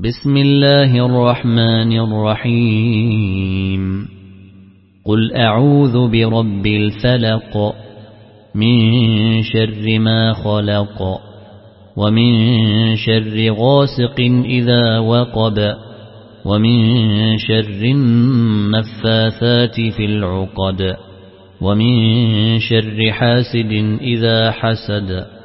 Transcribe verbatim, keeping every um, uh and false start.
بسم الله الرحمن الرحيم قل أعوذ برب الفلق من شر ما خلق ومن شر غاسق إذا وقب ومن شر النفاثات في العقد ومن شر حاسد إذا حسد